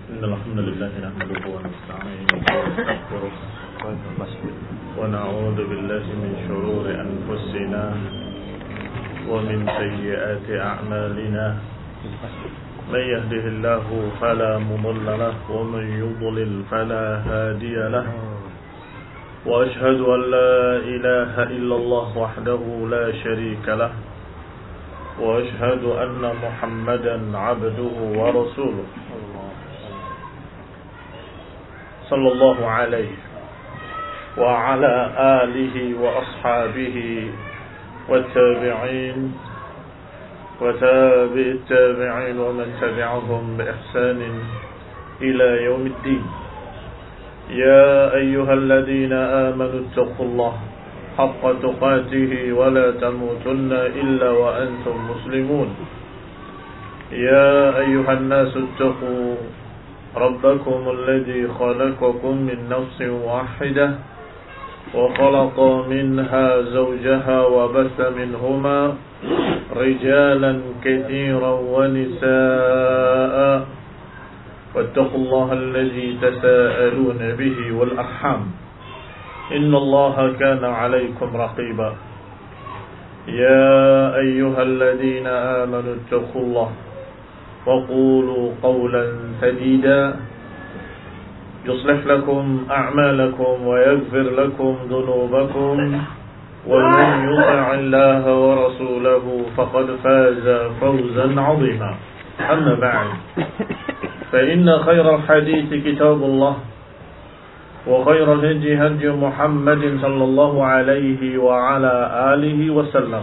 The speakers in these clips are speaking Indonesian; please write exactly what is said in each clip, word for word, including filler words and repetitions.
إن الحمد لله نحمده ونستعينه ونستغفره ونعوذ بالله من شرور أنفسنا ومن سيئات أعمالنا من يهده الله فلا مضل له ومن يضلل فلا هادي له وأشهد أن لا إله إلا الله وحده لا شريك له وأشهد أن محمدا عبده ورسوله صلى الله عليه وعلى آله وأصحابه والتابعين وتابع التابعين ومن تبعهم بإحسان إلى يوم الدين. يا أيها الذين آمنوا اتقوا الله حق تقاته ولا تموتن إلا وأنتم مسلمون. يا أيها الناس اتقوا ربكم الذي خلقكم من نفس واحدة وخلق منها زوجها وبث منهما رجالا كثيرا ونساء واتقوا الله الذي تساءلون به والأرحام إن الله كان عليكم رقيبا. يا أيها الذين آمنوا اتقوا الله وقولوا قولا سديدا يصلح لكم أعمالكم ويغفر لكم ذنوبكم ومن يطع الله ورسوله فقد فاز فوزا عظيما. أما بعد فإن خير الحديث كتاب الله وخير الهدي هدي محمد صلى الله عليه وعلى آله وسلم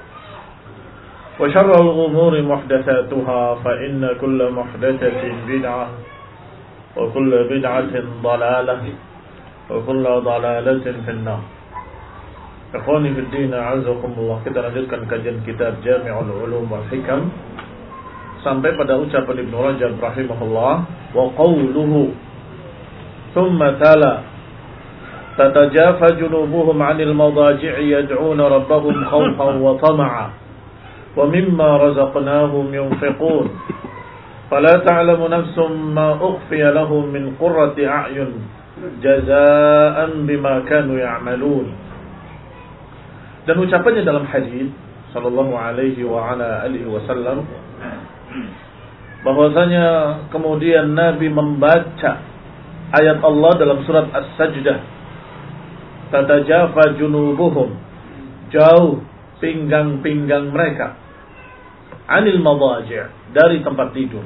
وشر الأمور محدثاتها فإن كل محدثة بدعة وكل بدعة ضلالة وكل ضلالة في النار. Ikhwani fi din, a'azakumullah. Kita lanjutkan kajian kitab Jami'ul Ulum wal Hikam sampai pada ucapan Ibnu Rajab rahimahullah, wa qawluhu thumma tala tatajafa junubuhum 'anil madaji'i yad'una rabbahum khawfan wa tama'a wa mimma razaqnahum yunfiqun fala ta'lamu nafsun ma ukhfiya lahum min qurrati a'yun jazaa'an bima kanu ya'malun. Dan ucapannya dalam hadis sallallahu alaihi wa ala alihi wasallam bahwasanya kemudian Nabi membaca ayat Allah dalam surat As-Sajdah, tatajafa junubuhum, jauh pinggang-pinggang mereka, anil madaji', dari tempat tidur.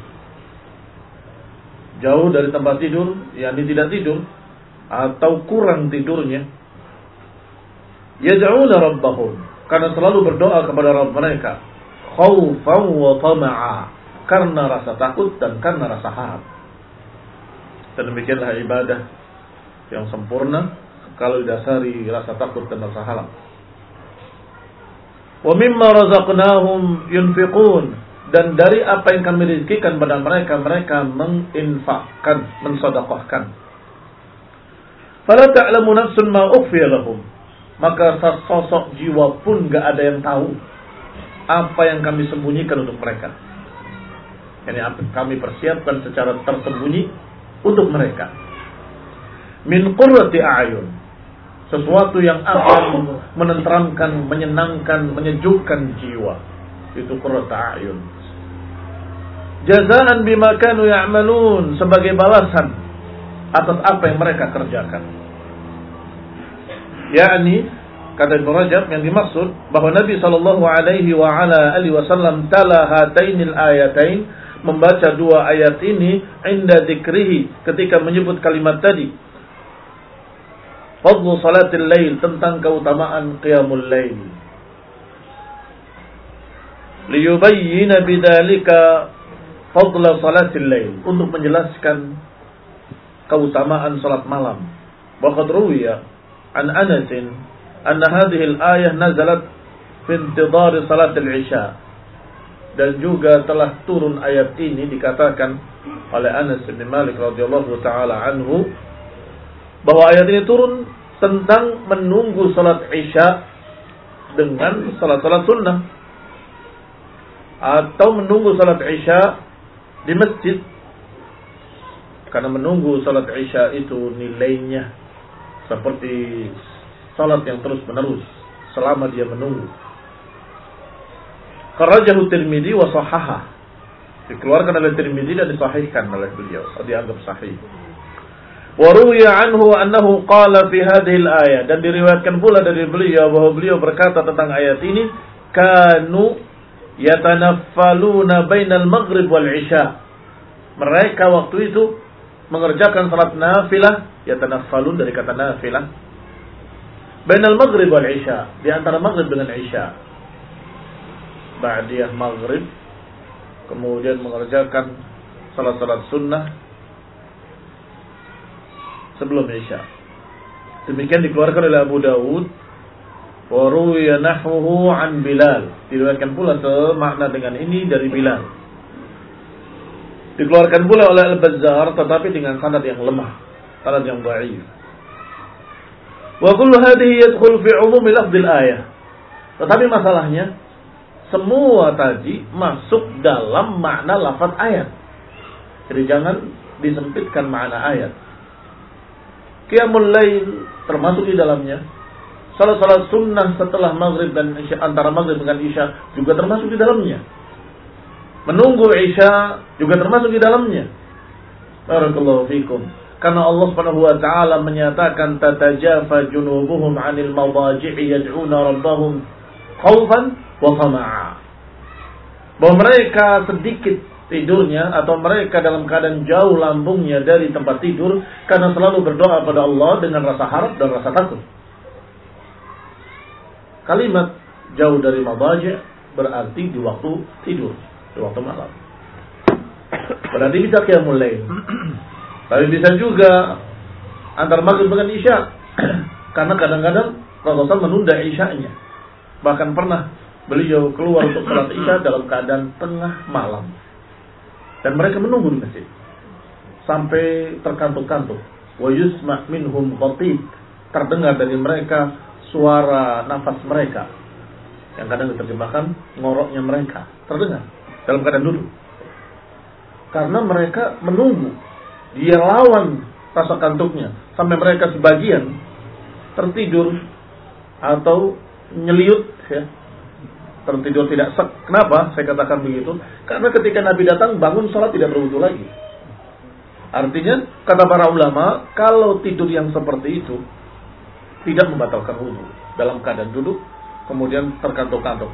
Jauh dari tempat tidur, yakni tidak tidur atau kurang tidurnya. Yad'una rabbahum, karena selalu berdoa kepada Rabb mereka, khaufan wa tama'a, karena rasa takut dan karena rasa harap. Dan demikianlah ibadah yang sempurna kalau didasari rasa takut dan rasa harap. Wa mimma razaqnahum yunfiqun, dan dari apa yang kami rizkikan pada mereka, mereka menginfakkan, mensedekahkan. Fala ta'lamu nafsun ma ukhfiya lahum, maka sesosok jiwa pun gak ada yang tahu apa yang kami sembunyikan untuk mereka. Ini apa kami persiapkan secara tersembunyi untuk mereka. Min qurrati a'yun, sesuatu yang akan menenteramkan, menyenangkan, menyejukkan jiwa. Itu qurratu a'yun. Jazaan bima kanu ya'malun, sebagai balasan atas apa yang mereka kerjakan. Yakni, kata Ibnu Rajab, yang dimaksud bahwa Nabi sallallahu alaihi wa ala alihi wasallam tala hatainil ayatain, membaca dua ayat ini inda dzikrihi, ketika menyebut kalimat tadi, fadlu salatil lail, tentang keutamaan qiyamul lail, liyubayyina bidzalika fadla salatil lail, untuk menjelaskan keutamaan salat malam. Wa qad ruwiya an Anas anna hadhihi al-ayah nazalat fi intidhar salatil isya, dan juga telah turun ayat ini dikatakan oleh Anas bin Malik radhiyallahu taala anhu bahwa ayat ini turun tentang menunggu salat isya dengan salat-salat sunnah, atau menunggu salat isya di masjid Karena menunggu salat Isya itu nilainya seperti salat yang terus menerus selama dia menunggu. Kharajahu Tirmidzi wa sahhaha. Dikeluarkan oleh Tirmidzi dan disahihkan oleh beliau, dianggap sahih. Wa ruwiya anhu annahu qala fi hadhihi al-ayah, dan diriwayatkan pula dari beliau bahwa beliau berkata tentang ayat ini, kanu yatanaffaluna bainal maghrib wal isya. Mereka waktu itu mengerjakan salat nafilah, yatanaffalun dari kata nafilah, bainal maghrib wal isya, di antara maghrib dengan isya. Ba'diyah maghrib, kemudian mengerjakan salat-salat sunnah sebelum isya. Demikian dikeluarkan oleh Abu Dawud. Wa ruwiya nahwuhu an Bilal. Diriwayatkan pula semakna dengan ini dari Bilal. Dikeluarkan pula oleh Al-Bazzar tetapi dengan sanad yang lemah, sanad yang dhaif. Wa kullu hadhihi yadkhul fi umumi lafdhil ayah. Tetapi masalahnya semua tadi masuk dalam makna lafaz ayat. Jadi jangan disempitkan makna ayat. Qiyamul lail termasuk di dalamnya. Salat-salat sunnah setelah maghrib dan isya, antara maghrib dengan isya juga termasuk di dalamnya. Menunggu isya juga termasuk di dalamnya. Barakallahu fikum. Karena Allah Subhanahu wa taala menyatakan tatajafa junubuhum 'anil madaji'i yad'una rabbahum khaufan wa tama'a. Bahwa mereka sedikit tidurnya atau mereka dalam keadaan jauh lambungnya dari tempat tidur karena selalu berdoa pada Allah dengan rasa harap dan rasa takut. Kalimat jauh dari madaji' berarti di waktu tidur, di waktu malam. Berarti bisa qiyamul lail. Tapi bisa juga antar maghrib dengan isya. Karena kadang-kadang Rasulullah menunda isyanya. Bahkan pernah beliau keluar untuk salat isya dalam keadaan tengah malam. Dan mereka menunggu di masjid sampai terkantuk-kantuk. Wa yusma' minhum khatib. Terdengar dari mereka suara nafas mereka. Yang kadang diterjemahkan ngoroknya mereka. Terdengar dalam keadaan duduk. Karena mereka menunggu. Dia lawan rasa kantuknya. Sampai mereka sebagian tertidur atau nyeliut, ya, tertidur tidak sek. Kenapa saya katakan begitu? Karena ketika Nabi datang bangun sholat tidak berwudu lagi. Artinya kata para ulama, kalau tidur yang seperti itu tidak membatalkan wudu dalam keadaan duduk kemudian terkantuk-kantuk.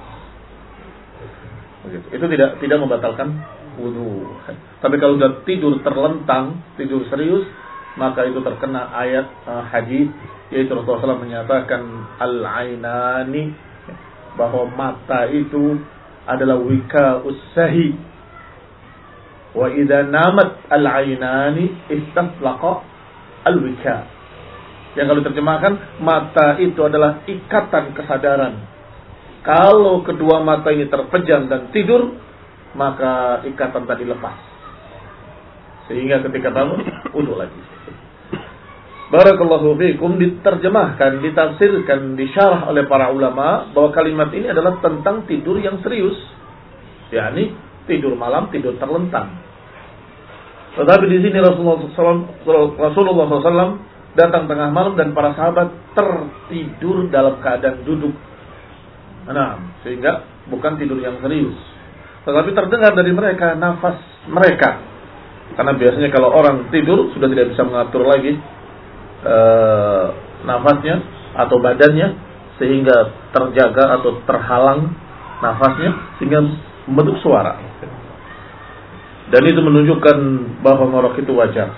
Begitu. Itu tidak tidak membatalkan wudu. Tapi kalau sudah tidur terlentang, tidur serius, maka itu terkena ayat uh, hadis, yaitu Rasulullah shallallahu alaihi wasallam menyatakan al-ainani, bahwa mata itu adalah wika ussahi. Wa idza namat al-ainani istaflaqa al-wika. Yang kalau terjemahkan, mata itu adalah ikatan kesadaran. Kalau kedua mata ini terpejam dan tidur, maka ikatan tadi lepas. Sehingga ketika bangun, wudu lagi. Barakallahu fiikum, diterjemahkan, ditafsirkan, disyarah oleh para ulama bahwa kalimat ini adalah tentang tidur yang serius, yakni tidur malam, tidur terlentang. Tetapi di sini Rasulullah shallallahu alaihi wasallam datang tengah malam dan para sahabat tertidur dalam keadaan duduk. Nah, sehingga bukan tidur yang serius. Tetapi terdengar dari mereka nafas mereka. Karena biasanya kalau orang tidur sudah tidak bisa mengatur lagi Uh, nafasnya atau badannya sehingga terjaga atau terhalang nafasnya sehingga membentuk suara. Dan itu menunjukkan bahwa ngorok itu wajar.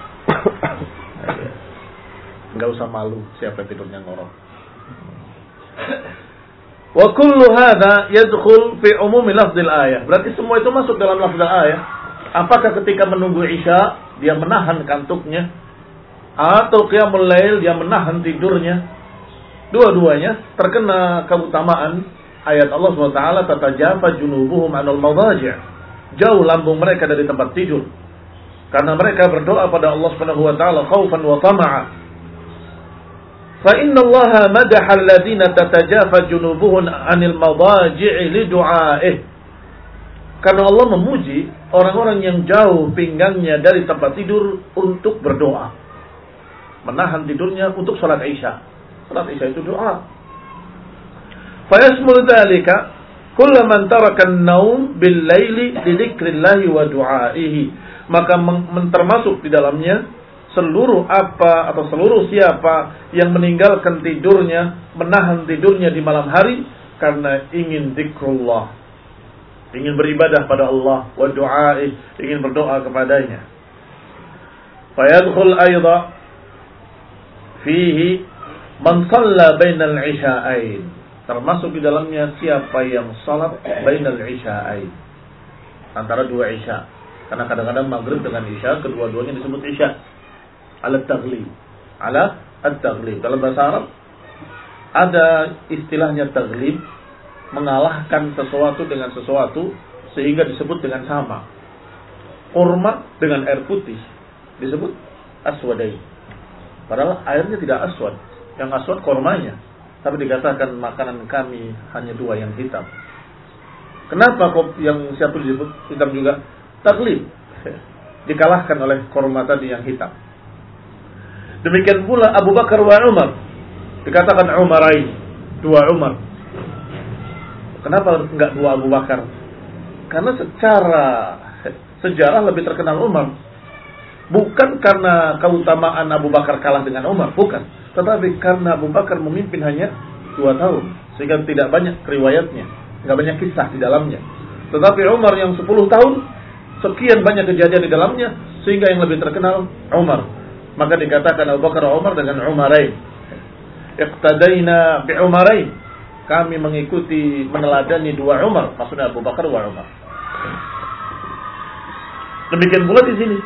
Enggak usah malu siapa tidurnya ngorok. Wa kullu hadza yadkhul fi umumi lafdzil ayah. Berarti semua itu masuk dalam lafdzil ayah. Apakah ketika menunggu isya dia menahan kantuknya, atau qiyamul lail dia menahan tidurnya? Dua-duanya terkena keutamaan ayat Allah subhanahu wa taala, tatajafa junubuhum 'anil madaji'. Jauh lambung mereka dari tempat tidur. Karena mereka berdoa pada Allah subhanahu wa taala khaufan wa tama'a. Fa inna Allah madaha alladziina tatajafa junubuhum 'anil madaji' li du'a'ihi. Karena Allah memuji orang-orang yang jauh pinggangnya dari tempat tidur untuk berdoa. Menahan tidurnya untuk salat Isya. Salat Isya itu doa. Fayasmul dzalika kullu man taraka an-naum bil-laili li dzikrillah wa du'aihi. Maka termasuk di dalamnya seluruh apa atau seluruh siapa yang meninggalkan tidurnya, menahan tidurnya di malam hari karena ingin zikrullah, ingin beribadah pada Allah, wa du'ai, ingin berdoa kepadanya. Fayadkhul aidha fihi man shalla bainal isha'ain. Termasuk di dalamnya siapa yang salat bainal isha'ain, antara dua isya. Karena kadang-kadang maghrib dengan isya, kedua-duanya disebut isya. Ala taghlib. Ala at-taghlib. Dalam bahasa Arab ada istilahnya taghlib, mengalahkan sesuatu dengan sesuatu sehingga disebut dengan sama. Kurma dengan air putih disebut aswadai. Padahal airnya tidak aswad. Yang aswad kurmanya. Tapi dikatakan makanan kami hanya dua yang hitam. Kenapa kok yang satu disebut hitam juga? Taglib. Dikalahkan oleh kurma tadi yang hitam. Demikian pula Abu Bakar wa Umar. Dikatakan Umarai. Dua Umar. Kenapa enggak dua Abu Bakar? Karena secara sejarah lebih terkenal Umar. Bukan karena keutamaan Abu Bakar kalah dengan Umar. Bukan. Tetapi karena Abu Bakar memimpin hanya dua tahun. Sehingga tidak banyak riwayatnya. Enggak banyak kisah di dalamnya. Tetapi Umar yang sepuluh tahun, sekian banyak kejadian di dalamnya. Sehingga yang lebih terkenal Umar. Maka dikatakan Abu Bakar Umar dengan Umarain. Iqtadaina bi Umarain. Kami mengikuti, meneladani dua Umar. Maksudnya Abu Bakar wa Umar. Demikian pula di sini.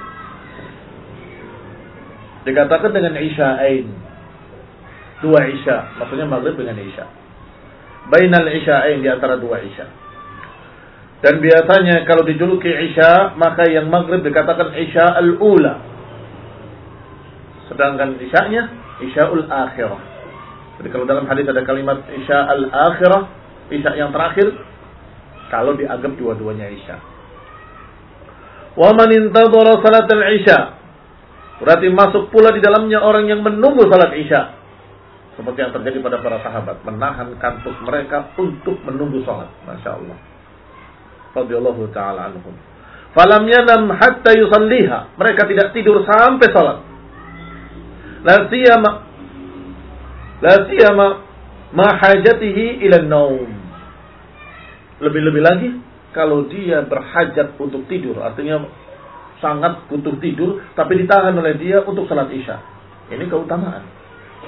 Dikatakan dengan Isya'ain. Dua Isya. Maksudnya maghrib dengan Isya. Bainal Isya'ain, di antara dua Isya. Dan biasanya kalau dijuluki Isya, maka yang maghrib dikatakan Isya al-ula. Sedangkan Isya'nya Isya'ul akhirah. Jadi kalau dalam hadis ada kalimat Isya al-akhirah, Isya yang terakhir, kalau dianggap dua-duanya Isya. Wa man intadhara salat al-Isya, berarti masuk pula di dalamnya orang yang menunggu salat Isya. Seperti yang terjadi pada para sahabat, menahan kantuk mereka untuk menunggu salat. Masya Allah. Radhiyallahu ta'ala anhum. Falam yanam hatta yusalliha. Mereka tidak tidur sampai salat. La siyama La siyama ma hajatihi ila naum. Lebih-lebih lagi kalau dia berhajat untuk tidur, artinya sangat butuh tidur, tapi ditahan oleh dia untuk salat Isya. Ini keutamaan.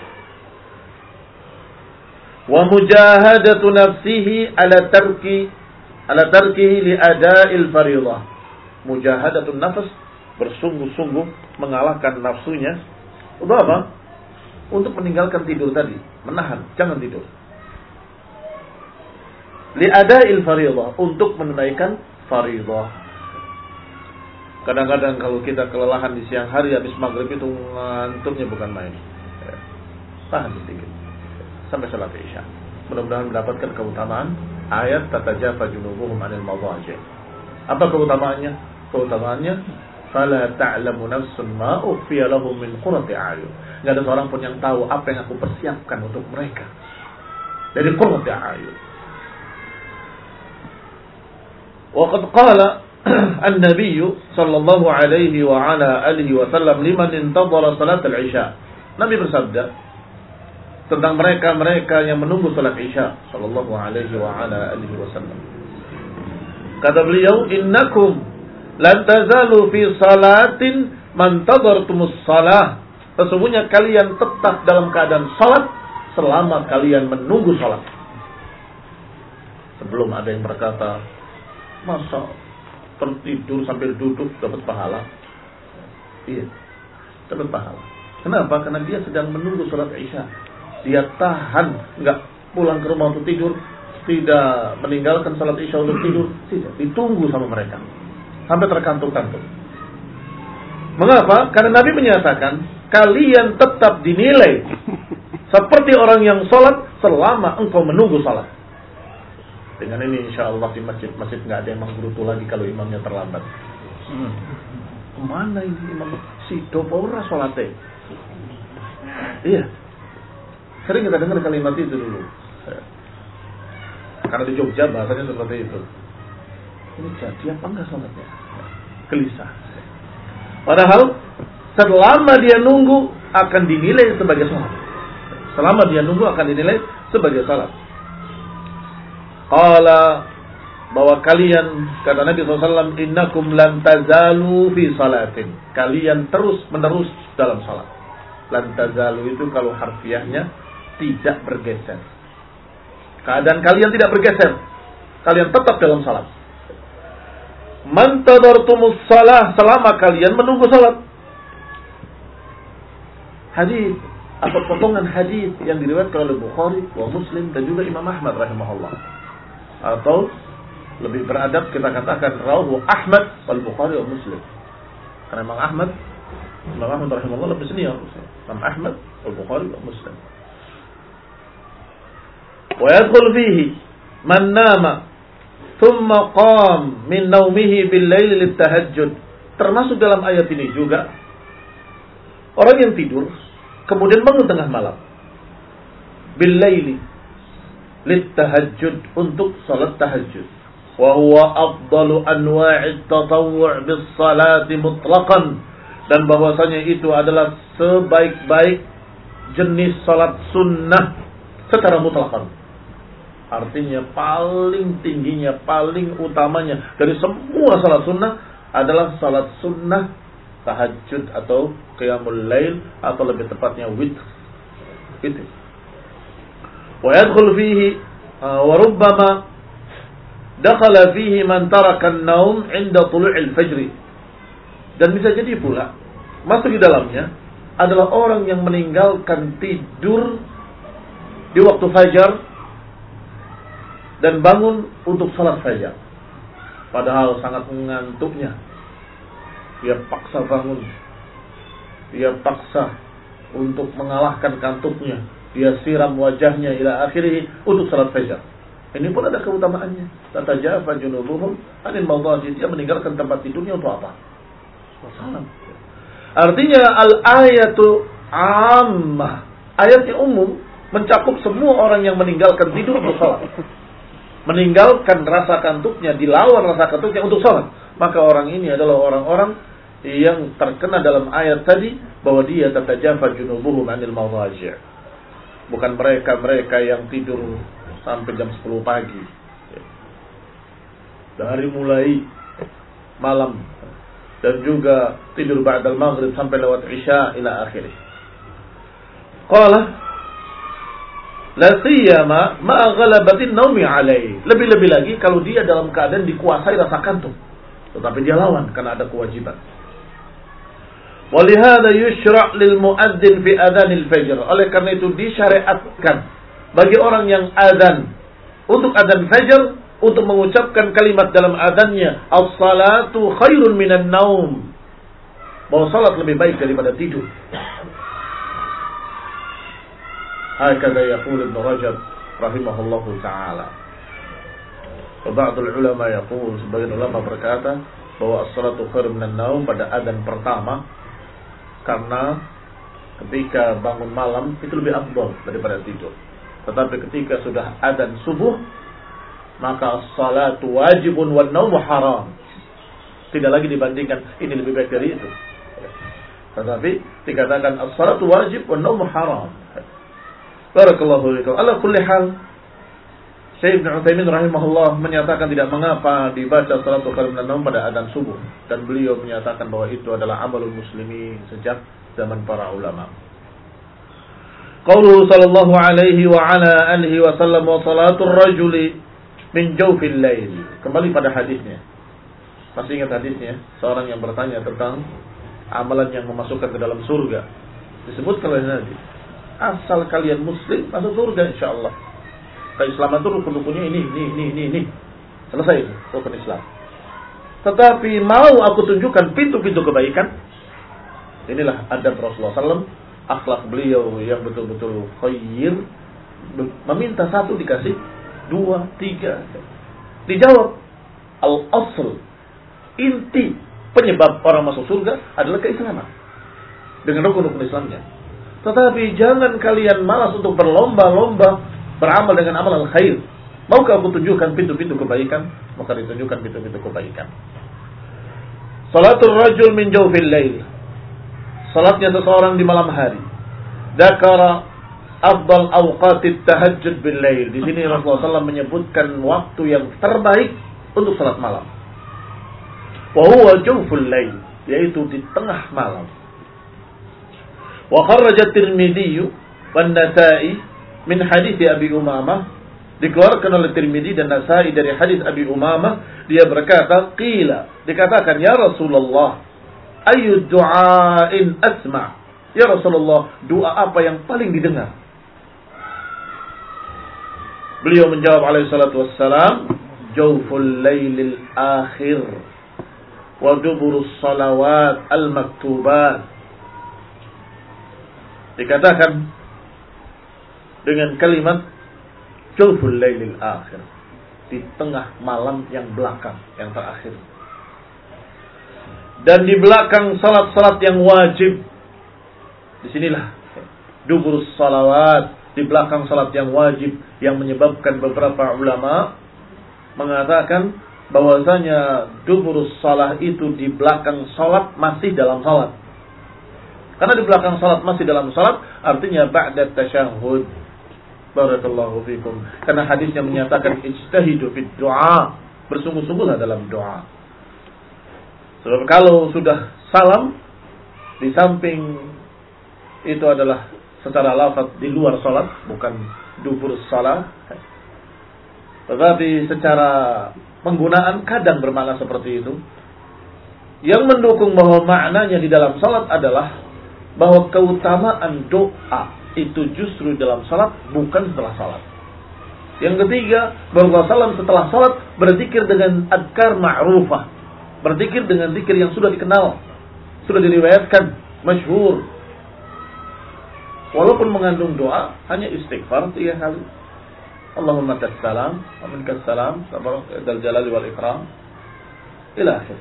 Wa mujahadatu nafsihi ala tarki ala tarkihi li ada'il fariidhah. Mujahadatun nafs, bersungguh-sungguh mengalahkan nafsunya. Untuk apa? Untuk meninggalkan tidur tadi, menahan, jangan tidur. Li ada'il fariidhah, untuk menunaikan fariidhah. Kadang-kadang kalau kita kelelahan di siang hari habis maghrib itu ngantuknya bukan main. Tahan sedikit sampai salat Isya. Mudah-mudahan mendapatkan keutamaan ayat tatajafa junubuhum 'anil madhaji'. Apa keutamaannya? Keutamaannya fala ta'lamu nafsun ma ukhfiya lahum min qurrati a'yun. Enggak ada seorang pun yang tahu apa yang aku persiapkan untuk mereka dari qurrati a'yun. Wa qad qala an-nabiy sallallahu alaihi wa ala alihi wa sallam liman intadhara salat al-Isya. Nabi bersabda tentang mereka-mereka yang menunggu salat Isya sallallahu alaihi wa ala alihi wasallam. Kata beliau, "Innakum lan tazalu fi salatin man tadartumus salah." Sesungguhnya kalian tetap dalam keadaan salat selama kalian menunggu salat. Sebelum ada yang berkata, "Masa tertidur sambil duduk dapat pahala?" Iya, dapat pahala. Kenapa? Karena dia sedang menunggu salat Isya. Dia tahan, enggak pulang ke rumah untuk tidur, tidak meninggalkan salat Isya untuk tidur, tidak, ditunggu sama mereka sampai terkantuk-kantuk. Mengapa? Karena Nabi menyatakan kalian tetap dinilai seperti orang yang salat selama engkau menunggu salat. Dengan ini insya Allah di masjid-masjid nggak ada yang menggerutu lagi kalau imamnya terlambat. Hmm. Kemana ini imam? Si dopora sholatnya. Iya. Sering kita dengar kalimat itu dulu. Karena di Jogja bahasanya seperti itu. Ini jadi apa enggak sholatnya? Gelisah. Padahal selama dia nunggu akan dinilai sebagai sholat. Selama dia nunggu akan dinilai sebagai sholat. Qala, bahwa kalian, kata Nabi shallallahu alaihi wasallam, innakum lan tazalu fi salatin. Kalian terus menerus dalam salat. Lan tazalu itu kalau harfiahnya tidak bergeser. Keadaan kalian tidak bergeser. Kalian tetap dalam salat. Man tadartumus salah, selama kalian menunggu salat. Hadis atau potongan hadis yang diriwayatkan oleh Bukhari wa Muslim dan juga Imam Ahmad rahimahullah. Atau lebih beradab kita katakan rawahu Ahmad wal Bukhari wa Muslim. Karena Imam Ahmad, Imam Ahmad rahimahullah lebih senior. Imam Ahmad wal Bukhari wa Muslim. Wa yadkhul fihi man nama thumma qam min naumihi bil lail lit tahajjud. Termasuk dalam ayat ini juga orang yang tidur kemudian bangun tengah malam bil laili lit tahajjud, untuk salat tahajud. Wa huwa afdalu anwa'it tatawwu' bis salati mutlaqan, dan bahwasanya itu adalah sebaik-baik jenis salat sunnah secara mutlak. Artinya paling tingginya, paling utamanya dari semua salat sunnah adalah salat sunnah tahajud atau qiyamul lail, atau lebih tepatnya witr. Itu. Wa yadkhul fihi wa rubbama dakhala fihi man taraka an-naum 'inda tulu'il fajr. Dan bisa jadi pula masuk di dalamnya adalah orang yang meninggalkan tidur di waktu fajar dan bangun untuk salat fajar. Padahal sangat mengantuknya. Dia paksa bangun. Dia paksa untuk mengalahkan kantuknya. Dia siram wajahnya ila akhirih untuk salat fajar. Ini pun ada keutamaannya. Tatajafa junubuhum anil mawdaji. Dia meninggalkan tempat tidurnya untuk apa? Salam. Artinya al-ayatu ammah. Ayatnya umum, mencakup semua orang yang meninggalkan tidur untuk salat. Meninggalkan rasa kantuknya, dilawan rasa kantuknya untuk salat. Maka orang ini adalah orang-orang yang terkena dalam ayat tadi bahwa dia tatajafa junubuhum anil mawdaji. Bukan mereka-mereka yang tidur sampai jam sepuluh pagi. Dari mulai malam. Dan juga tidur ba'dal maghrib sampai lewat isya ila akhirih. Qala la siyama ma ghalabatin naumi alaihi. Lebih-lebih lagi kalau dia dalam keadaan dikuasai rasa kantuk. Tetapi dia lawan karena ada kewajiban. Walihada yushra' lil muadzin fi adhanil fajr. Oleh karena itu disyariatkan bagi orang yang adzan untuk adzan fajar untuk mengucapkan kalimat dalam adzannya, as-salatu khairun minan naum. Bahwa salat lebih baik daripada tidur. Hakadha yaqul Ibnu Rajab rahimahullahu taala. Wa ba'dul ulama yaqul, sebagian ulama berkata bahwa as-salatu khairun minan naum pada adzan pertama, karena ketika bangun malam itu lebih afdal daripada tidur. Tetapi ketika sudah adzan subuh, maka as-salatu wajibun wan naumu haram. Tidak lagi dibandingkan ini lebih baik dari itu. Tetapi dikatakan as-salatu wajib wan naumu haram. Barakallahu fiikum. Ala kulli hal, Syekh Ibnu Utsaimin rahimahullah menyatakan tidak mengapa dibaca salatu khairun minan naum pada adzan subuh, dan beliau menyatakan bahwa itu adalah amalul muslimin sejak zaman para ulama. Qauluhu sallallahu alaihi wa ala alihi wa sallam wa salatul rajuli min jawfil lail. Kembali pada hadisnya. Masih ingat hadisnya? Seorang yang bertanya tentang amalan yang memasukkan ke dalam surga. Disebutkan oleh Nabi, asal kalian muslim masuk surga insyaallah. Keislaman itu rukun-rukunnya ini, ini, ini, ini, ini. Selesai itu, rukun Islam. Tetapi mau aku tunjukkan pintu-pintu kebaikan. Inilah adab Rasulullah sallallahu alaihi wasallam, akhlak beliau yang betul-betul khair. Meminta satu dikasih dua, tiga. Dijawab, al-asl, inti penyebab orang masuk surga adalah keislaman dengan rukun-rukun Islamnya. Tetapi jangan kalian malas untuk berlomba-lomba beramal dengan amal al-khair. Maukah aku tunjukkan pintu-pintu kebaikan? Maka ditunjukkan pintu-pintu kebaikan. Salatul rajul min jawfil lail. Salatnya seseorang di malam hari. Dzakara afdal awqatit tahajjud bil lail. Di sini Rasulullah sallallahu alaihi wasallam menyebutkan waktu yang terbaik untuk salat malam. Wa huwa jawful lail, yaitu di tengah malam. Wa kharraja Tirmidzi wan Nasa'i min hadits Abi Umamah. Dikeluarkan oleh Tirmidzi dan Nasa'i dari hadis Abi Umamah, dia berkata, qila, dikatakan, ya Rasulullah, ayu du'ain asma', ya Rasulullah, doa apa yang paling didengar? Beliau menjawab alaihi salatu wassalam, jawful lailil akhir wa duburus salawat al-maktubat. Dikatakan dengan kalimat jawful lailil akhir, di tengah malam yang belakang, yang terakhir. Dan di belakang salat-salat yang wajib. Disinilah duburus salawat, di belakang salat yang wajib, yang menyebabkan beberapa ulama mengatakan bahwasanya duburus salah itu di belakang salat masih dalam salat. Karena di belakang salat masih dalam salat artinya ba'da tasyahhud. Barakallahu fikum. Karena hadisnya menyatakan ijtahidu fid du'a, bersungguh-sungguhlah dalam doa. Sebab kalau sudah salam di samping itu adalah secara lafaz di luar salat, bukan dubur salat. Tetapi secara penggunaan kadang bermakna seperti itu. Yang mendukung bahwa maknanya di dalam salat adalah bahwa keutamaan doa itu justru dalam salat, bukan setelah salat. Yang ketiga, Rasulullah sallallahu alaihi wasallam setelah salat berzikir dengan adkar ma'rufah, berzikir dengan zikir yang sudah dikenal, sudah diriwayatkan, masyhur. Walaupun mengandung doa, hanya istighfar tiga kali. Allahumma tassalam, wa minkas salam, dzal jalali wal ikram, ila akhir.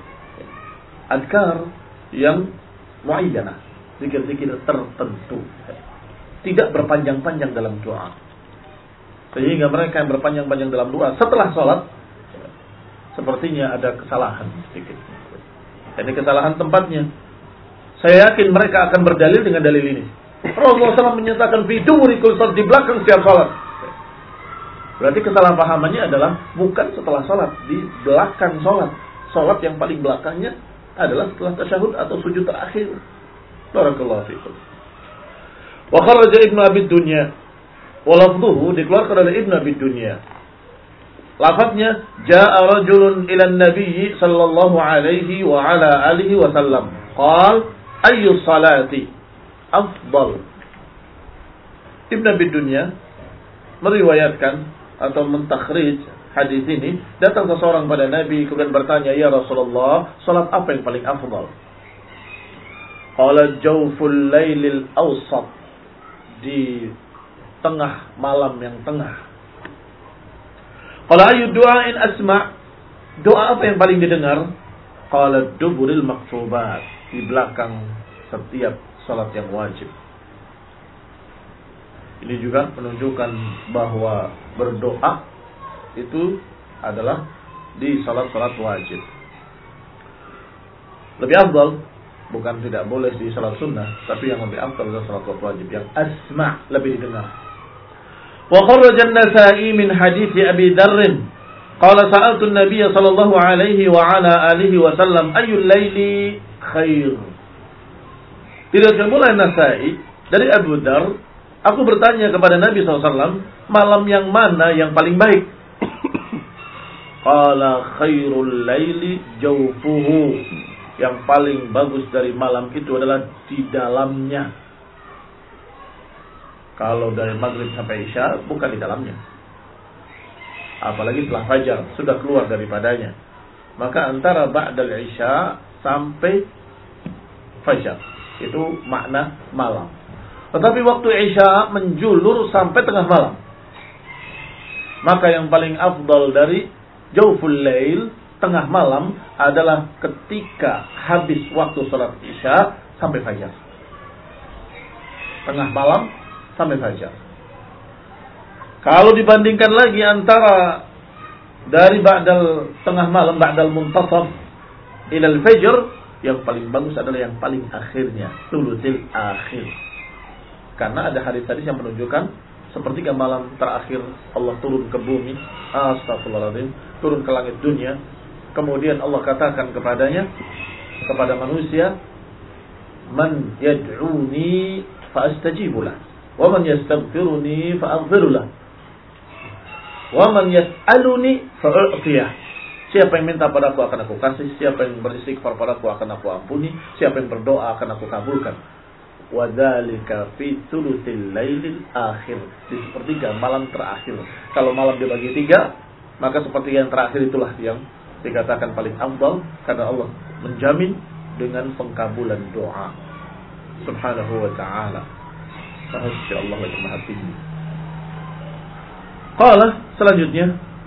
Adkar yang muayyanah, zikir-zikir tertentu. Tidak berpanjang-panjang dalam doa. Sehingga mereka yang berpanjang-panjang dalam doa setelah sholat, sepertinya ada kesalahan sedikit. Ini kesalahan tempatnya. Saya yakin mereka akan berdalil dengan dalil ini. Rasulullah sallallahu alaihi wasallam menyatakan bidurikul sholat, di belakang setiap sholat. Berarti kesalahan pahamannya adalah bukan setelah sholat, di belakang sholat. Sholat yang paling belakangnya adalah setelah tasyahud atau sujud terakhir. Barakallahu fikum. Wa kharaja Ibnu Abi Dunya wa lafdhuhu, dikeluarkan oleh Ibnu Abi Dunya. Lafaznya, jaa rajulun ila an-nabiy sallallahu alaihi wa ala alihi wa sallam. Qal, ayyu salati afdal? Ibnu Abi Dunya meriwayatkan atau mentakhrij hadis ini, datang seseorang pada Nabi kemudian bertanya, ya Rasulullah, salat apa yang paling afdal? Qala jawful lailil awsat, di tengah malam yang tengah. Qala ayu du'ain asma', doa apa yang paling didengar? Qala duburil maktubat, di belakang setiap salat yang wajib. Ini juga menunjukkan bahwa berdoa itu adalah di salat-salat wajib. Lebih afdal, bukan tidak boleh di salat sunnah, tapi yang lebih afdal adalah salat wajib yang asma', lebih didengar. Wa kharraja an-Nasa'i min hadits Abi Dzarr qala sa'altu an-nabiy sallallahu alaihi wa ala alihi wa sallam ayyul laili khair. Diriwayatkan pula An-Nasa'i dari Abu Dzarr, aku bertanya kepada Nabi sallallahu alaihi wasallam, malam yang mana yang paling baik? Qala khairul laili jawfuhu, yang paling bagus dari malam itu adalah di dalamnya. Kalau dari maghrib sampai isya, bukan di dalamnya. Apalagi setelah fajar, sudah keluar daripadanya. Maka antara ba'dal isya sampai fajar, itu makna malam. Tetapi waktu isya menjulur sampai tengah malam. Maka yang paling afdal dari jauful lail, tengah malam, adalah ketika habis waktu salat Isya sampai fajar. Tengah malam sampai fajar. Kalau dibandingkan lagi antara dari ba'dal tengah malam, ba'dal muntasaf ilal fajr, yang paling bagus adalah yang paling akhirnya, thuluthil akhir. Karena ada hadis-hadis yang menunjukkan sepertiga malam terakhir Allah turun ke bumi, astagfirullahaladzim, turun ke langit dunia. Kemudian Allah katakan kepadanya, kepada manusia, man yad'uni fa'astajibu lah, wa man yastaghfiruni fa'aghfiru lah, wa man yas'aluni fa'u'tiyah. Siapa yang minta padaku akan aku kasih, siapa yang beristighfar padaku akan aku ampuni, siapa yang berdoa akan aku kabulkan. Wa dzalika fi thuluthil lailil akhir, di sepertiga malam terakhir. Kalau malam dibagi tiga, maka sepertiga yang terakhir itulah yang dikatakan paling afdal, karena Allah menjamin dengan pengkabulan doa subhanahu wa ta'ala. Masya Allah yang maha tinggi. Qala, selanjutnya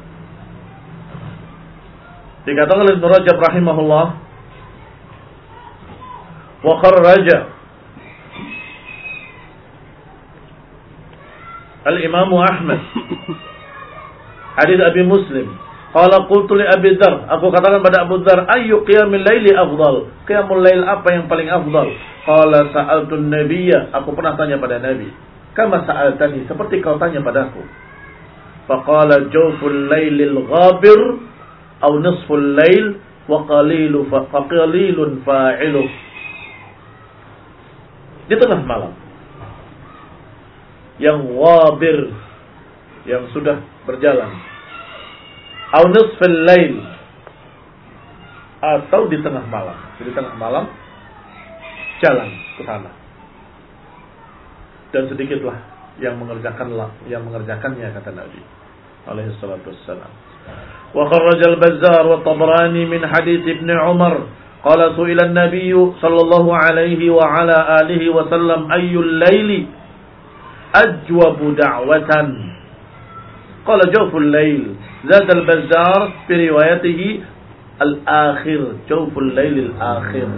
dikatakan oleh Ibnu Rajab rahimahullah, wa kharraja Al-Imam Ahmad hadits Abi Muslim, qala qultu li Abi Dzar, aku katakan pada Abu Dzar, ayyu qiyamil laili afdal, qiyamul lail apa yang paling afdal? Qala sa'altun nabiyya, aku pernah tanya pada Nabi, kama sa'altani, seperti kau tanya padaku. Faqala jawful lailil ghabir aw nisful lail wa qalilu fa qalilun fa'iluh, di tengah malam yang wabir, yang sudah berjalan, au nisful lail, atau di tengah malam. Di tengah malam jalan ke sana, dan sedikitlah yang mengerjakanlah yang mengerjakannya, kata Nabi alaihi salatu wassalam. Wa kharrajal Bazzar wa Tabrani min hadits Ibnu Umar qala su'ila an-nabiy sallallahu alaihi wa ala alihi wa sallam ayyul laili ajwabu da'watan, qala jawful lail, zad al-Bazzar fi riwayatihi al-akhir, jawful lail al-akhir.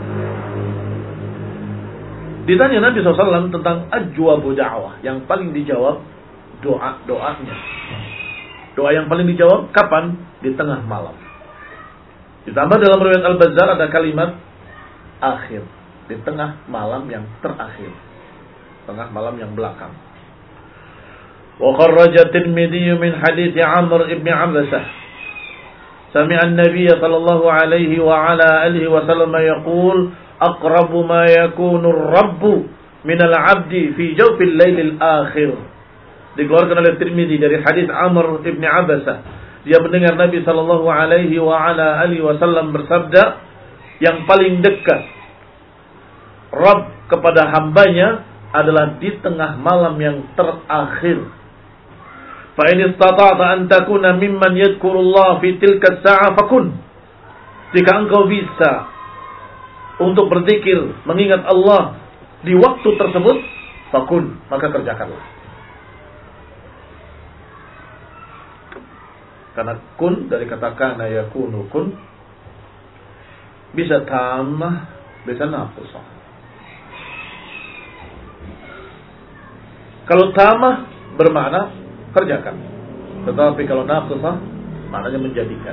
Ditanya Nabi shallallahu alaihi wasallam tentang ajwabu da'wah, yang paling dijawab doa-doanya. Doa yang paling dijawab kapan? Di tengah malam. Ditambah dalam riwayat Al-Bazzar ada kalimat akhir, di tengah malam yang terakhir, tengah malam yang belakang. Wa kharraja Tirmidzi min hadits Amr ibn Abasah sami'a an-nabiy sallallahu alaihi wa ala alihi wa sallam yaqul aqrabu ma yakunu ar-rabb min al-'abdi fi jawfil lail al-akhir. Dikeluarkan oleh Tirmidzi dari hadis Amr ibn Abasah, dia mendengar Nabi sallallahu alaihi wa ala alihi wasallam bersabda, yang paling dekat Rabb kepada hambanya adalah di tengah malam yang terakhir. Fa in istata'ta an takuna mimman yadhkurullah fi tilka as-sa'ah fakun. Jika engkau bisa untuk berzikir, mengingat Allah di waktu tersebut, fakun, maka kerjakanlah. Karena kun dari kata kana yakunu kun, bisa tamah, bisa naqsah. Kalau tamah bermakna kerjakan, tetapi kalau naqsah maknanya menjadikan.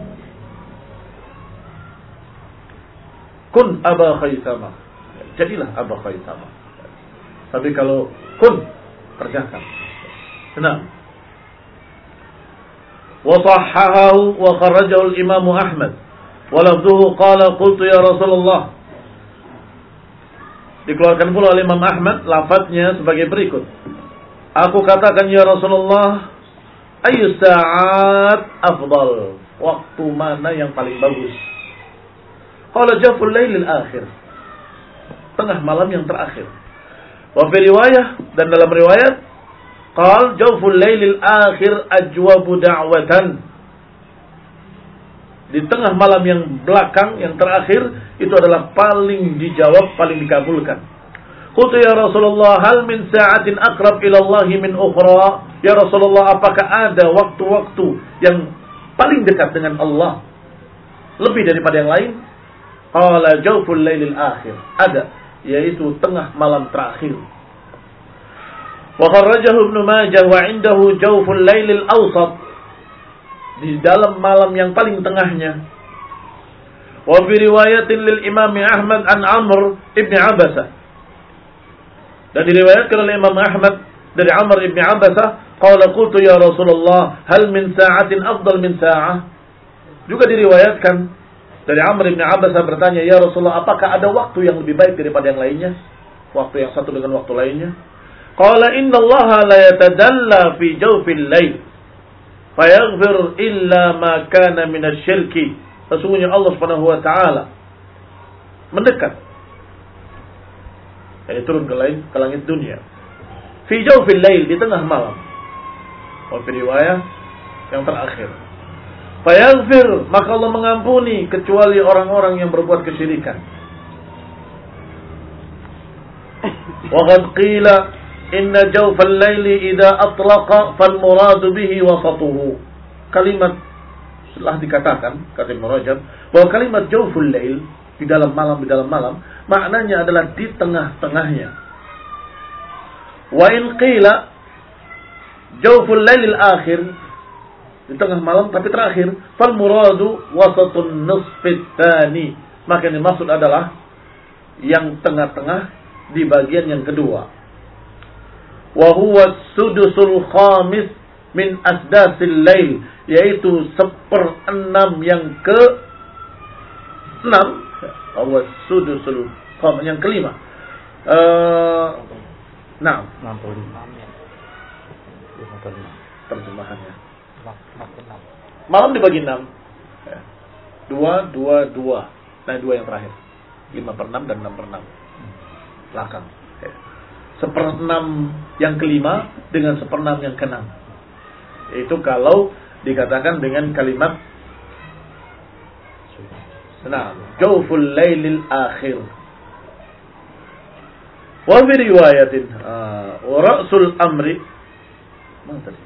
Kun Aba Khaisama, jadilah Aba Khaisama. Tapi kalau kun, kerjakan. Senang. Wa sahhahu wa kharrajahu al-Imam Ahmad wa lafdhuhu qala qultu ya Rasulullah. Dikeluarkan pula oleh Imam Ahmad, lafadznya sebagai berikut. Aku katakan ya Rasulullah, ayu sa'at afdal, waktu mana yang paling bagus? Qala jawful lailil akhir, tengah malam yang terakhir. Wa fi riwayah, dan dalam riwayat, qal jawful lailil akhir ajwabu da'watan, di tengah malam yang belakang, yang terakhir, itu adalah paling dijawab, paling dikabulkan. Qultu ya Rasulullah, hal min sa'atin aqrab ila Allah min ukhra? Ya Rasulullah, apakah ada waktu-waktu yang paling dekat dengan Allah lebih daripada yang lain? Qala jawful lailil akhir. Ada, yaitu tengah malam terakhir. Wa kharrajahu Ibnu Majah wa 'indahu jawful lailil awsat. Di dalam malam yang paling tengahnya. Wa fi riwayatin lil Imam Ahmad an Amr ibn Abasa. Dan diriwayatkan oleh Imam Ahmad dari Amr ibn Abasa, qala qultu ya Rasulullah, hal min sa'atin afdal min sa'ah? Juga diriwayatkan dari Amr ibn Abasa bertanya, ya Rasulullah, apakah ada waktu yang lebih baik daripada yang lainnya? Waktu yang satu dengan waktu lainnya? Qala innallaha la yatadalla fi jawfil lail fayaghfir illa ma kana minasyirki. Sesungguhnya Allah Subhanahu wa taala mendekat, yaitu turun ke langit, ke langit dunia. Fi jawfil lail, di tengah malam. Wa fi riwayah yang terakhir, fayaghfir, maka Allah mengampuni kecuali orang-orang yang berbuat kesyirikan. Wa qad qila inna jawfal laili idza atlaqa fal muradu bihi wasatuhu. Kalimat setelah dikatakan, kata Ibnu Rajab, bahwa kalimat jawful lail, di dalam malam, di dalam malam, maknanya adalah di tengah-tengahnya. Wa in qila jawful lailil akhir, di tengah malam tapi terakhir, fal muradu wasatun nisfit tsani, maka yang dimaksud adalah yang tengah-tengah di bagian yang kedua. Wa huwa sudusul khamis min asdasil lail, yaitu seperenam yang ke enam. Wa sudusul khamis, yang kelima. Uh, nah, enam puluh lima terjemahannya. Malam dibagi enam. Dua, dua, dua. Nah, dua yang terakhir. Lima per enam dan enam per enam. Belakang. Seperenam yang kelima dengan seperenam yang keenam. Itu kalau dikatakan dengan kalimat, nah, jawful lailil akhir. Wa fi riwayatin wa ra'sul amri, mana tadi?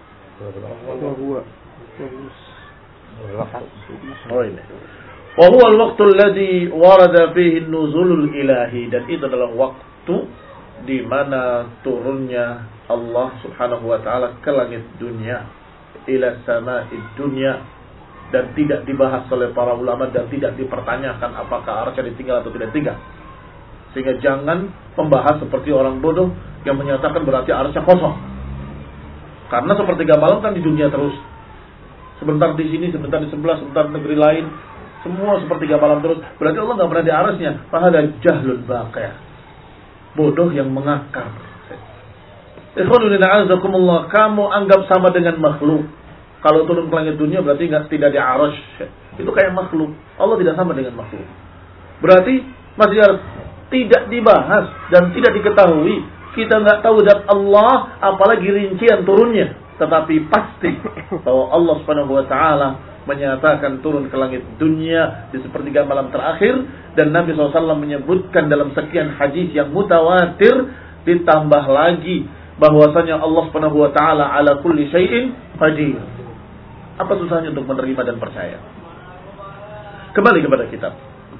Oh ini. Wa huwa al-waqtu alladhi warada fihi an-nuzulul ilahi, dan itu adalah waktu di mana turunnya Allah Subhanahu wa taala ke langit dunia, ila sama'id dunya, dan tidak dibahas oleh para ulama dan tidak dipertanyakan apakah arsy ditinggal atau tidak tinggal. Sehingga jangan membahas seperti orang bodoh yang menyatakan berarti arsy kosong. Karena sepertiga malam kan di dunia terus. Sebentar di sini, sebentar di sebelah, sebentar di negeri lain, semua sepertiga malam terus. Berarti Allah enggak pernah di arsy-nya. Fahada jahlun baqi'. Bodoh yang mengakar. Ikhwanuna a'azakumullah, kamu anggap sama dengan makhluk. Kalau turun ke langit dunia berarti enggak, tidak di arsy. Itu kayak makhluk. Allah tidak sama dengan makhluk. Berarti masih harus tidak dibahas dan tidak diketahui. Kita enggak tahu zat Allah, apalagi rincian turunnya. Tetapi pasti bahwa Allah Subhanahu wa taala menyatakan turun ke langit dunia di sepertiga malam terakhir, dan Nabi shallallahu alaihi wasallam menyebutkan dalam sekian hadis yang mutawatir, ditambah lagi bahwasanya Allah Subhanahu wa taala ala kulli syai'in qadir. Apa susahnya untuk menerima dan percaya? Kembali kepada kitab.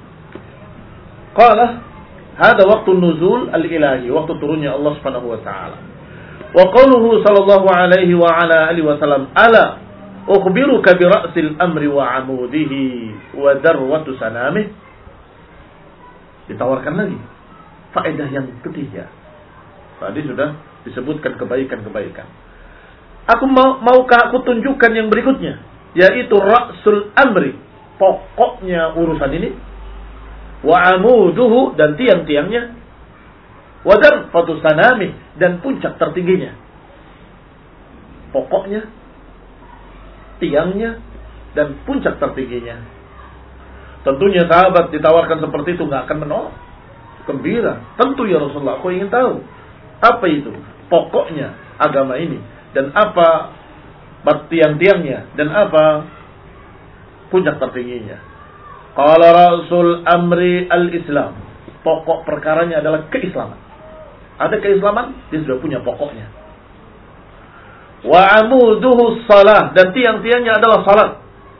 Qala hada waktu nuzul al-ilahi, waktu turunnya Allah Subhanahu wa taala. Wa qauluhu sallallahu alaihi wa ala alihi wasallam, ala ukhbiruka bi ra'sil amri wa 'amudihi wa darwatu sanamih. Ditawarkan lagi faedah yang ketiga. Tadi sudah disebutkan kebaikan-kebaikan. Aku mau maukah aku tunjukkan yang berikutnya, yaitu ra'sul amri, pokoknya urusan ini, wa 'amuduhu, dan tiang-tiangnya, wa darwatu sanamih, dan puncak tertingginya. Pokoknya, tiangnya, dan puncak tertingginya. Tentunya sahabat ditawarkan seperti itu nggak akan menolak. Gembira. Tentu ya Rasulullah, aku ingin tahu apa itu pokoknya agama ini, dan apa tiang-tiangnya, dan apa puncak tertingginya. Qala ra'sul amri al-Islam. Pokok perkaranya adalah keislaman. Ada keislaman, dia sudah punya pokoknya. Wa amuduhu salah, dan tiang-tiangnya adalah salat.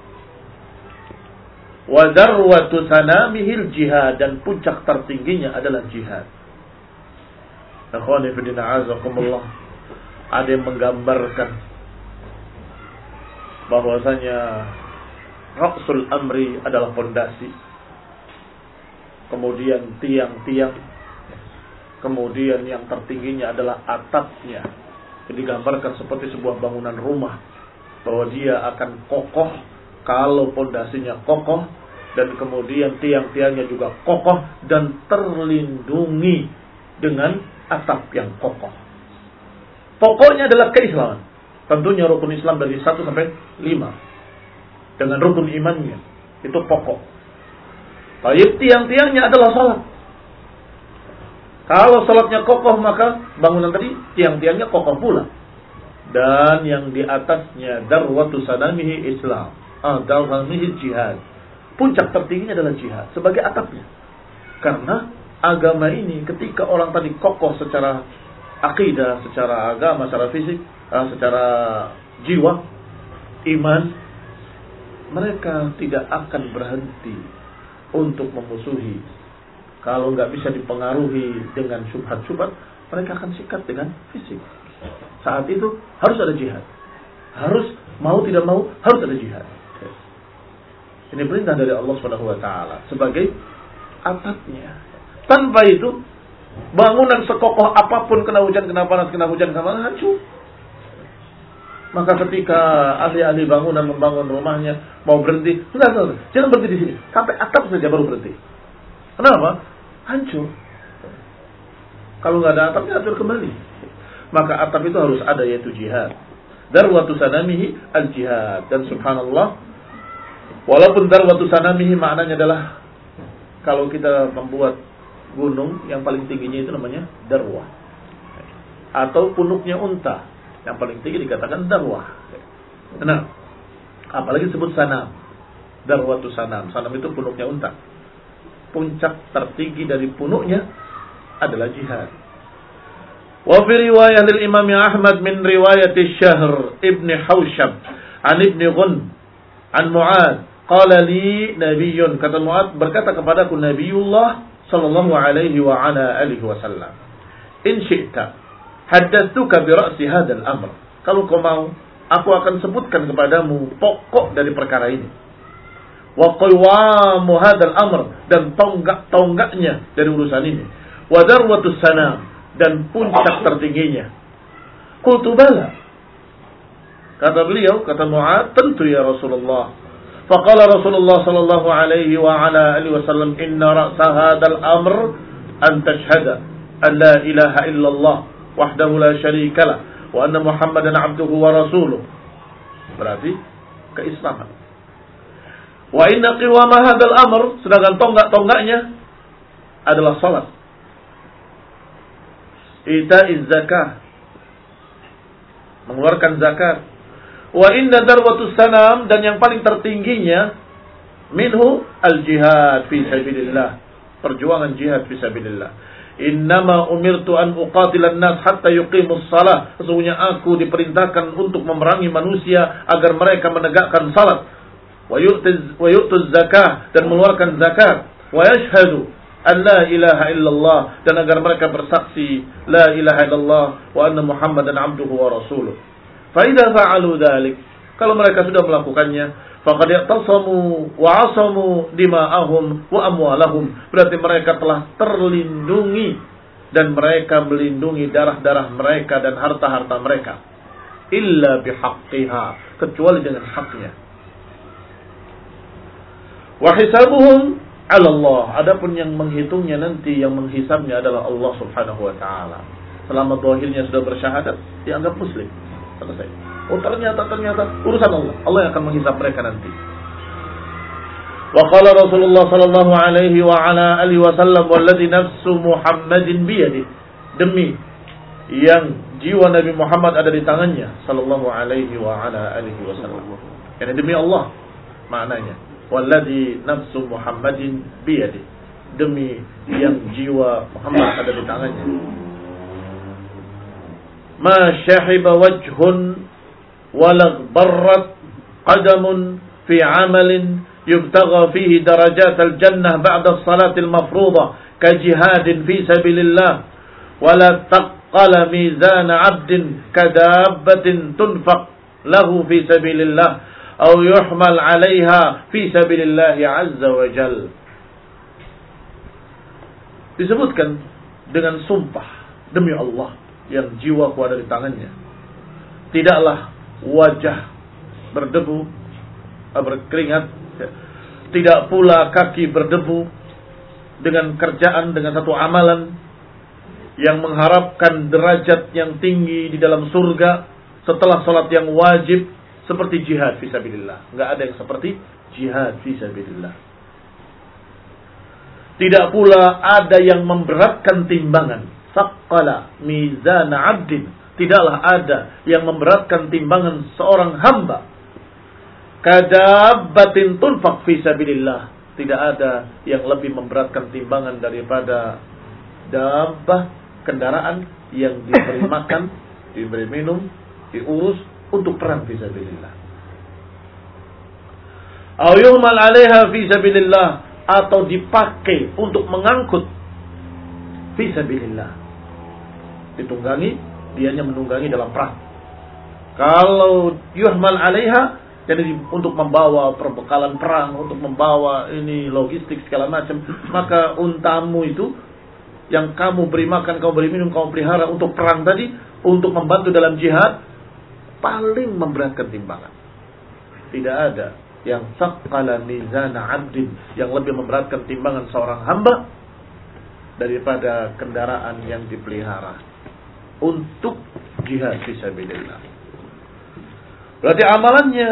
Wa darwatu sanamihil jihad, dan puncak tertingginya adalah jihad. Akhwani fillah azakumullah, ada yang menggambarkan bahwasanya Ra'sul amri adalah fondasi, kemudian tiang-tiang, kemudian yang tertingginya adalah atapnya. Digambarkan seperti sebuah bangunan rumah, bahwa dia akan kokoh kalau pondasinya kokoh, dan kemudian tiang-tiangnya juga kokoh dan terlindungi dengan atap yang kokoh. Pokoknya adalah keislaman. Tentunya rukun Islam dari satu sampai lima dengan rukun imannya, itu pokok. Baik, tiang-tiangnya adalah salat. Kalau salatnya kokoh, maka bangunan tadi tiang-tiangnya kokoh pula. Dan yang di atasnya darwatu sanamihi Islam, ah, darwamihi jihad. Puncak tertingginya adalah jihad sebagai atapnya. Karena agama ini ketika orang tadi kokoh secara akidah, secara agama, secara fisik, secara jiwa, iman, mereka tidak akan berhenti untuk memusuhi. Kalau nggak bisa dipengaruhi dengan syubhat-syubhat, mereka akan sikat dengan fisik. Saat itu harus ada jihad. Harus, mau tidak mau, harus ada jihad. Ini perintah dari Allah Subhanahu wa taala sebagai atapnya. Tanpa itu, bangunan sekokoh apapun, kena hujan, kena panas, kena hujan, kena panas, hancur. Maka ketika ahli-ahli bangunan membangun rumahnya, mau berhenti, sudah, sudah, jangan berhenti di sini. Sampai atap saja baru berhenti. Kenapa? Hancur. Kalau nggak ada atapnya, hancur kembali. Maka atap itu harus ada, yaitu jihad. Darwatu sanamihi al-jihad. Dan subhanallah, walaupun darwatu sanamihi maknanya adalah, kalau kita membuat gunung, yang paling tingginya itu namanya darwah. Atau punuknya unta, yang paling tinggi dikatakan darwah. Nah, apalagi disebut sanam. Darwatu sanam. Sanam itu punuknya unta. Puncak tertinggi dari punuknya adalah jihad. Wa fi riwayah lil Imam Ahmad min riwayat Syahr ibn Haushab an ibn Ghun an Mu'ad qala li nabiyyun, kata Mu'ad berkata kepadaku Nabiullah sallallahu alaihi wa ala alihi wasallam, in syi'ta haddatsuka bi ra'si hadzal amr, kalau kau mau aku akan sebutkan kepadamu pokok dari perkara ini. Wa qawamu hadzal amr, dan tonggak-tonggaknya dari urusan ini. Wa darwatus sanam, dan puncak tertingginya. Qultu bala, kata beliau, kata Mu'ad, tentu ya Rasulullah. Faqala Rasulullah sallallahu alaihi wa ala alihi wasallam, inna ra'sa hadzal amr an tashhada an la ilaha illallah wahdahu la syarika lah wa anna Muhammadan abduhu wa rasuluh. Berarti keislaman. Wa inna qiwama hadzal amr, sedangkan tonggak-tonggaknya adalah salat. Ita'iz zakah, mengeluarkan zakat. Wa inna darwatus sanam, dan yang paling tertingginya minhu al-jihad fi sabilillah, perjuangan jihad fi sabilillah. Innama umirtu an uqatilan nas hatta yuqimus salah, sesungguhnya aku diperintahkan untuk memerangi manusia agar mereka menegakkan salat. Wa yu'tuz zakah, dan mengeluarkan zakat. Wa yashhadu an la ilaha illallah, dan agar mereka bersaksi la ilaha illallah wa anna Muhammadan abduhu wa rasuluh. Fa idza fa'alu dzalik, kalau mereka sudah melakukannya, faqad ya'tasamu wa 'asamu dima'ahum wa amwalahum, berarti mereka telah terlindungi dan mereka melindungi darah-darah mereka dan harta-harta mereka. Illa bihaqqiha, kecuali dengan haknya. Wa hisabuhum 'ala Allah, adapun yang menghitungnya nanti, yang menghisabnya adalah Allah Subhanahu wa taala. Selama zahirnya sudah bersyahadat, dianggap muslim. Selesai. Oh ternyata ternyata urusan Allah. Allah yang akan menghisab mereka nanti. Wa qala Rasulullah sallallahu alaihi wa ala alihi wasallam, walladzi nafsu Muhammadin biyadihi, demi yang jiwa Nabi Muhammad ada di tangannya, sallallahu alaihi wa ala alihi wasallam. Yani demi Allah maknanya. Walladzi nafsu Muhammadin biyadihi, demi yang jiwa Muhammad ada di tangannya. ma syahiba wajhun wala barrat qadamun fi amalin yubtagha fihi darajat al-jannah ba'da as-salatil mafruḍah ka jihadin fi sabilillah wala taqqala mizan 'abdin kadabbatin tunfaq lahu fi sabilillah aw yuhmal 'alayha fi sabilillah 'azza wa jalla. Disebutkan dengan sumpah demi Allah yang jiwaku ada di tangannya, tidaklah wajah berdebu, berkeringat, tidak pula kaki berdebu dengan kerjaan, dengan satu amalan yang mengharapkan derajat yang tinggi di dalam surga setelah salat yang wajib seperti jihad fisabilillah. Enggak ada yang seperti jihad fisabilillah. Tidak pula ada yang memberatkan timbangan. Saqqala mizana 'abdin. Tidaklah ada yang memberatkan timbangan seorang hamba. Kadabbatin tunfaq fi sabilillah. Tidak ada yang lebih memberatkan timbangan daripada dabbah, kendaraan yang diberi makan, diberi minum, diurus untuk perang fi sabilillah. Aw yuhmal 'alaiha fi sabilillah, atau dipakai untuk mengangkut fi sabilillah. Ditunggangi, dianya menunggangi dalam perang. Kalau yuhmal 'alaiha, jadi untuk membawa perbekalan perang, untuk membawa ini logistik segala macam, maka untamu itu yang kamu beri makan, kamu beri minum, kamu pelihara untuk perang tadi, untuk membantu dalam jihad, paling memberatkan timbangan. Tidak ada yang saqqala mizana 'abdin, yang lebih memberatkan timbangan seorang hamba daripada kendaraan yang dipelihara untuk jihad fisabilillah. Berarti amalannya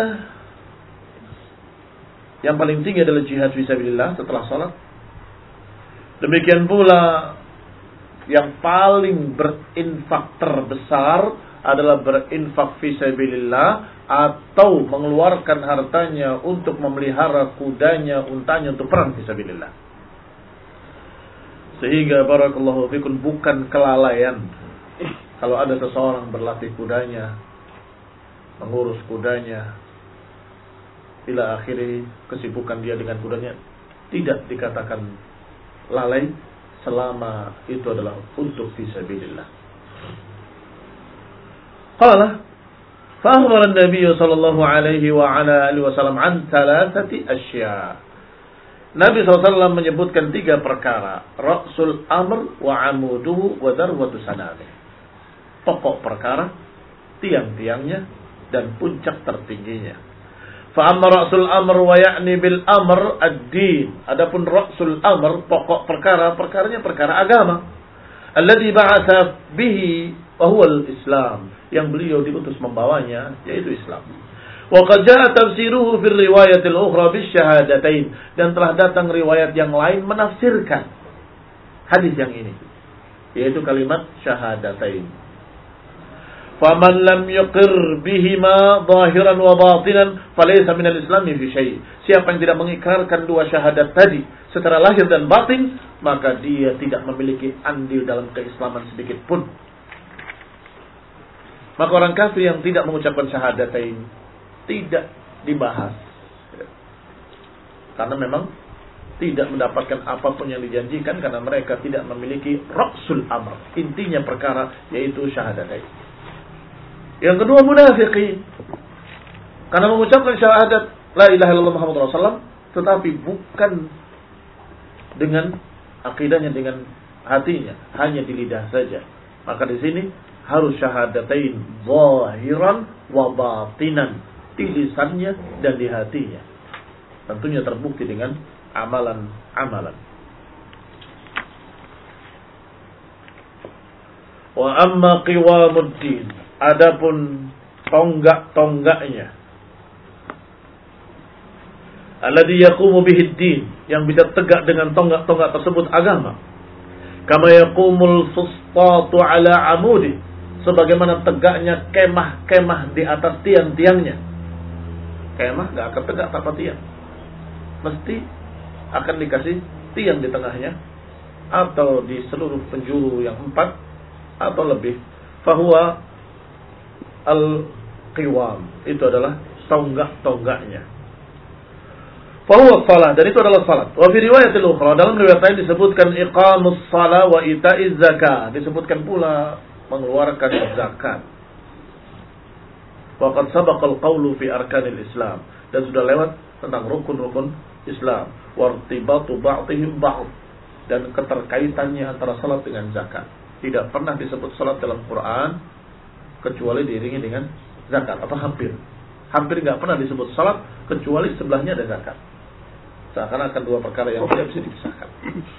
yang paling tinggi adalah jihad fisabilillah setelah salat. Demikian pula yang paling berinfak terbesar adalah berinfak fisabilillah, atau mengeluarkan hartanya untuk memelihara kudanya, untanya untuk perang fisabilillah. Sehingga barakallahu fikum, bukan kelalaian kalau ada seseorang berlatih kudanya, mengurus kudanya, ila akhiri kesibukan dia dengan kudanya, tidak dikatakan lalai selama itu adalah untuk fisabilillah. Qala فأخبر النبي صلى الله عليه وعلى آله وسلم عن ثلاثة أشياء. Nabi shallallahu alaihi wasallam menyebutkan tiga perkara. Ra'sul amr wa amuduhu wa darwatu sanamih. Pokok perkara, tiang-tiangnya, dan puncak tertingginya. Fa amma ra'sul amr wa ya'ni bil amr ad-din. Adapun ra'sul amr, pokok perkara, perkaranya perkara agama. Alladhi ba'atha bihi wa huwa al-Islam, yang beliau diutus membawanya, yaitu Islam. Wa qad jaa tafsiruhu fi riwayat al-ukhra bis syahadatain, dan telah datang riwayat yang lain menafsirkan hadis yang ini, yaitu kalimat syahadatain. Faman lam yuqir bihima zahiran wa batinan falaysa minal islami fi syai'. Siapa yang tidak mengikrarkan dua syahadat tadi secara lahir dan batin, maka dia tidak memiliki andil dalam keislaman sedikit pun. Maka orang kafir yang tidak mengucapkan syahadatain tidak dibahas, karena memang tidak mendapatkan apapun yang dijanjikan, karena mereka tidak memiliki ra'sul amr, intinya perkara, yaitu syahadatain. Yang kedua, munafiqin, karena mengucapkan syahadat la ilaha illallah Muhammadur Rasulullah, tetapi bukan dengan akidahnya, dengan hatinya, hanya di lidah saja. Maka di sini harus syahadatain zahiran wa batinan, di lisannya dan di hatinya. Tentunya terbukti dengan amalan-amalan. Wa amma qiwamuddin, adapun tonggak-tonggaknya, alladhi yaqumu bihi ad-din, yang bisa tegak dengan tonggak-tonggak tersebut agama. Kama yaqumul fustatu ala amudi, sebagaimana tegaknya kemah-kemah di atas tiang-tiangnya. Kemah gak akan tegak tanpa tiang, mesti akan dikasih tiang di tengahnya, atau di seluruh penjuru yang empat atau lebih. Fahuwa al-qiwam. Itu adalah tonggak-tonggaknya. Fahuwa salat, dan itu adalah salat. Wa fi riwayatil ukhra, dalam riwayat lain disebutkan iqamus salat wa ita'iz zakat. Disebutkan pula mengeluarkan zakat. Wa qad sabaqa al-qawlu fi arkanil Islam, dan sudah lewat tentang rukun-rukun Islam. Wa irtibatu ba'dihim ba'd, dan keterkaitannya antara salat dengan zakat. Tidak pernah disebut salat dalam Quran kecuali diiringi dengan zakat, atau hampir. Hampir enggak pernah disebut salat kecuali sebelahnya ada zakat. Seakan-akan dua perkara yang tidak bisa dipisahkan.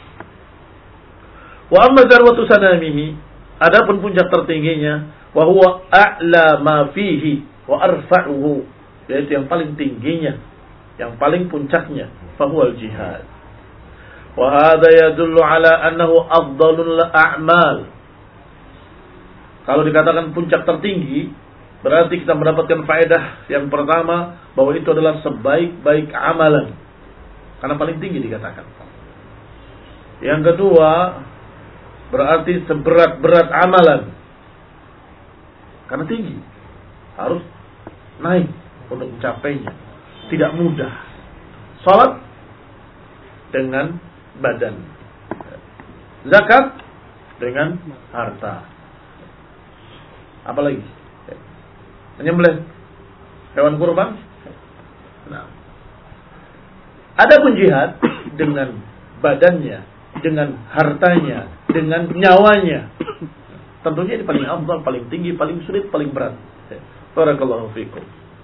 Wa amma zarwatu sanamihi, adapun puncak tertingginya, wa huwa a'la ma fihi wa arfa'uhu, yaitu yang paling tingginya, yang paling puncaknya, fa huwa al-jihad. Wa hadha yadullu ala annahu afdalul a'mal. Kalau dikatakan puncak tertinggi, berarti kita mendapatkan faedah yang pertama, bahwa itu adalah sebaik-baik amalan, karena paling tinggi dikatakan. Yang kedua, berarti seberat-berat amalan, karena tinggi, harus naik untuk mencapainya, tidak mudah. Salat dengan badan, zakat dengan harta, apalagi menyembelih hewan kurban. Nah, adapun jihad dengan badannya, dengan hartanya, dengan nyawanya, tentunya ini paling afdal, paling tinggi, paling sulit, paling berat. Barakallahu fikum.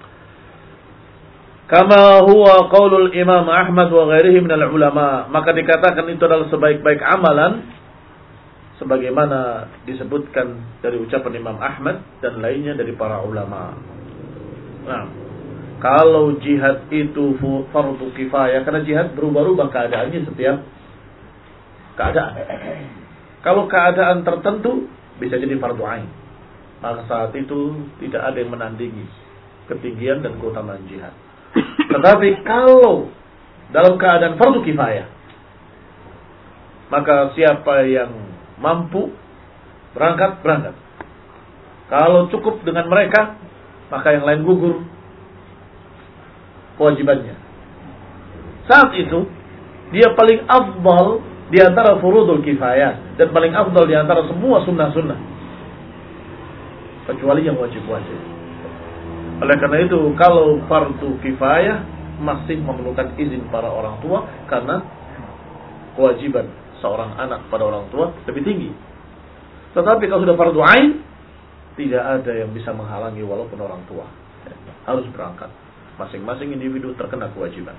Kama huwa qaulul Imam Ahmad wa ghairihi minal ulama, maka dikatakan itu adalah sebaik-baik amalan sebagaimana disebutkan dari ucapan Imam Ahmad dan lainnya dari para ulama. Nah, kalau jihad itu fardu kifayah, karena jihad berubah-ubah keadaannya setiap keadaan. Kalau keadaan tertentu bisa jadi fardu ain, maka saat itu tidak ada yang menandingi ketinggian dan keutamaan jihad. Tetapi kalau dalam keadaan fardu kifayah, maka siapa yang mampu berangkat, berangkat. Kalau cukup dengan mereka, maka yang lain gugur kewajibannya. Saat itu dia paling afdal di antara furudul kifayah, dan paling afdal di antara semua sunnah-sunnah, kecuali yang wajib-wajib. Oleh karena itu, kalau fardu kifayah masih memerlukan izin para orang tua, karena kewajiban seorang anak pada orang tua lebih tinggi. Tetapi kalau sudah fardu ain, tidak ada yang bisa menghalangi walaupun orang tua. Harus berangkat. Masing-masing individu terkena kewajiban.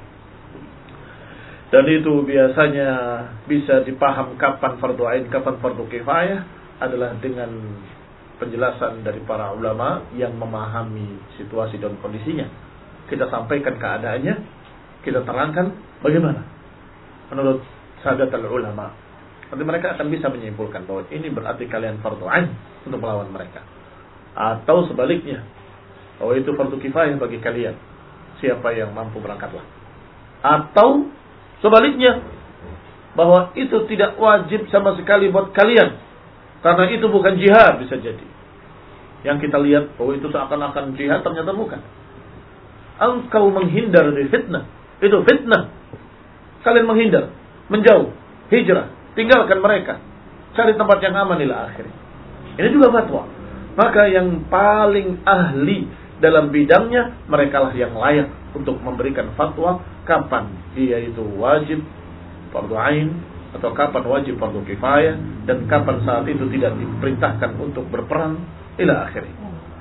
Dan itu biasanya bisa dipaham kapan fardu ain, kapan fardu kifayah, adalah dengan penjelasan dari para ulama yang memahami situasi dan kondisinya. Kita sampaikan keadaannya, kita terangkan bagaimana menurut sahadat al-ulama. Nanti mereka akan bisa menyimpulkan bahwa ini berarti kalian fardu ain untuk melawan mereka, atau sebaliknya, bahwa itu fardu kifayah bagi kalian, siapa yang mampu berangkatlah. Atau sebaliknya, bahwa itu tidak wajib sama sekali buat kalian, karena itu bukan jihad. Bisa jadi yang kita lihat bahwa itu seakan-akan jihad, ternyata bukan. Engkau menghindar dari fitnah, itu fitnah. Kalian menghindar, menjauh, hijrah, tinggalkan mereka, cari tempat yang aman ila akhir. Ini juga fatwa. Maka yang paling ahli dalam bidangnya, merekalah yang layak untuk memberikan fatwa kapan dia itu wajib fardu ain, atau kapan wajib fardu kifayah, dan kapan saat itu tidak diperintahkan untuk berperang ila akhirih.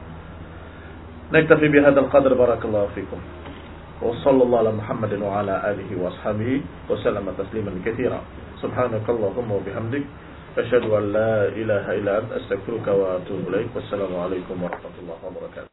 Naktafi bihadzal qadar, barakallahu fikum. Wa sallallahu ala Muhammadin wa ala alihi wa ashabihi wa sallama tasliman katsira. Subhanakallahumma wa bihamdik, asyhadu an la ilaha illa anta, astaghfiruka wa atubu ilaik. Wassalamu alaikum warahmatullahi wabarakatuh.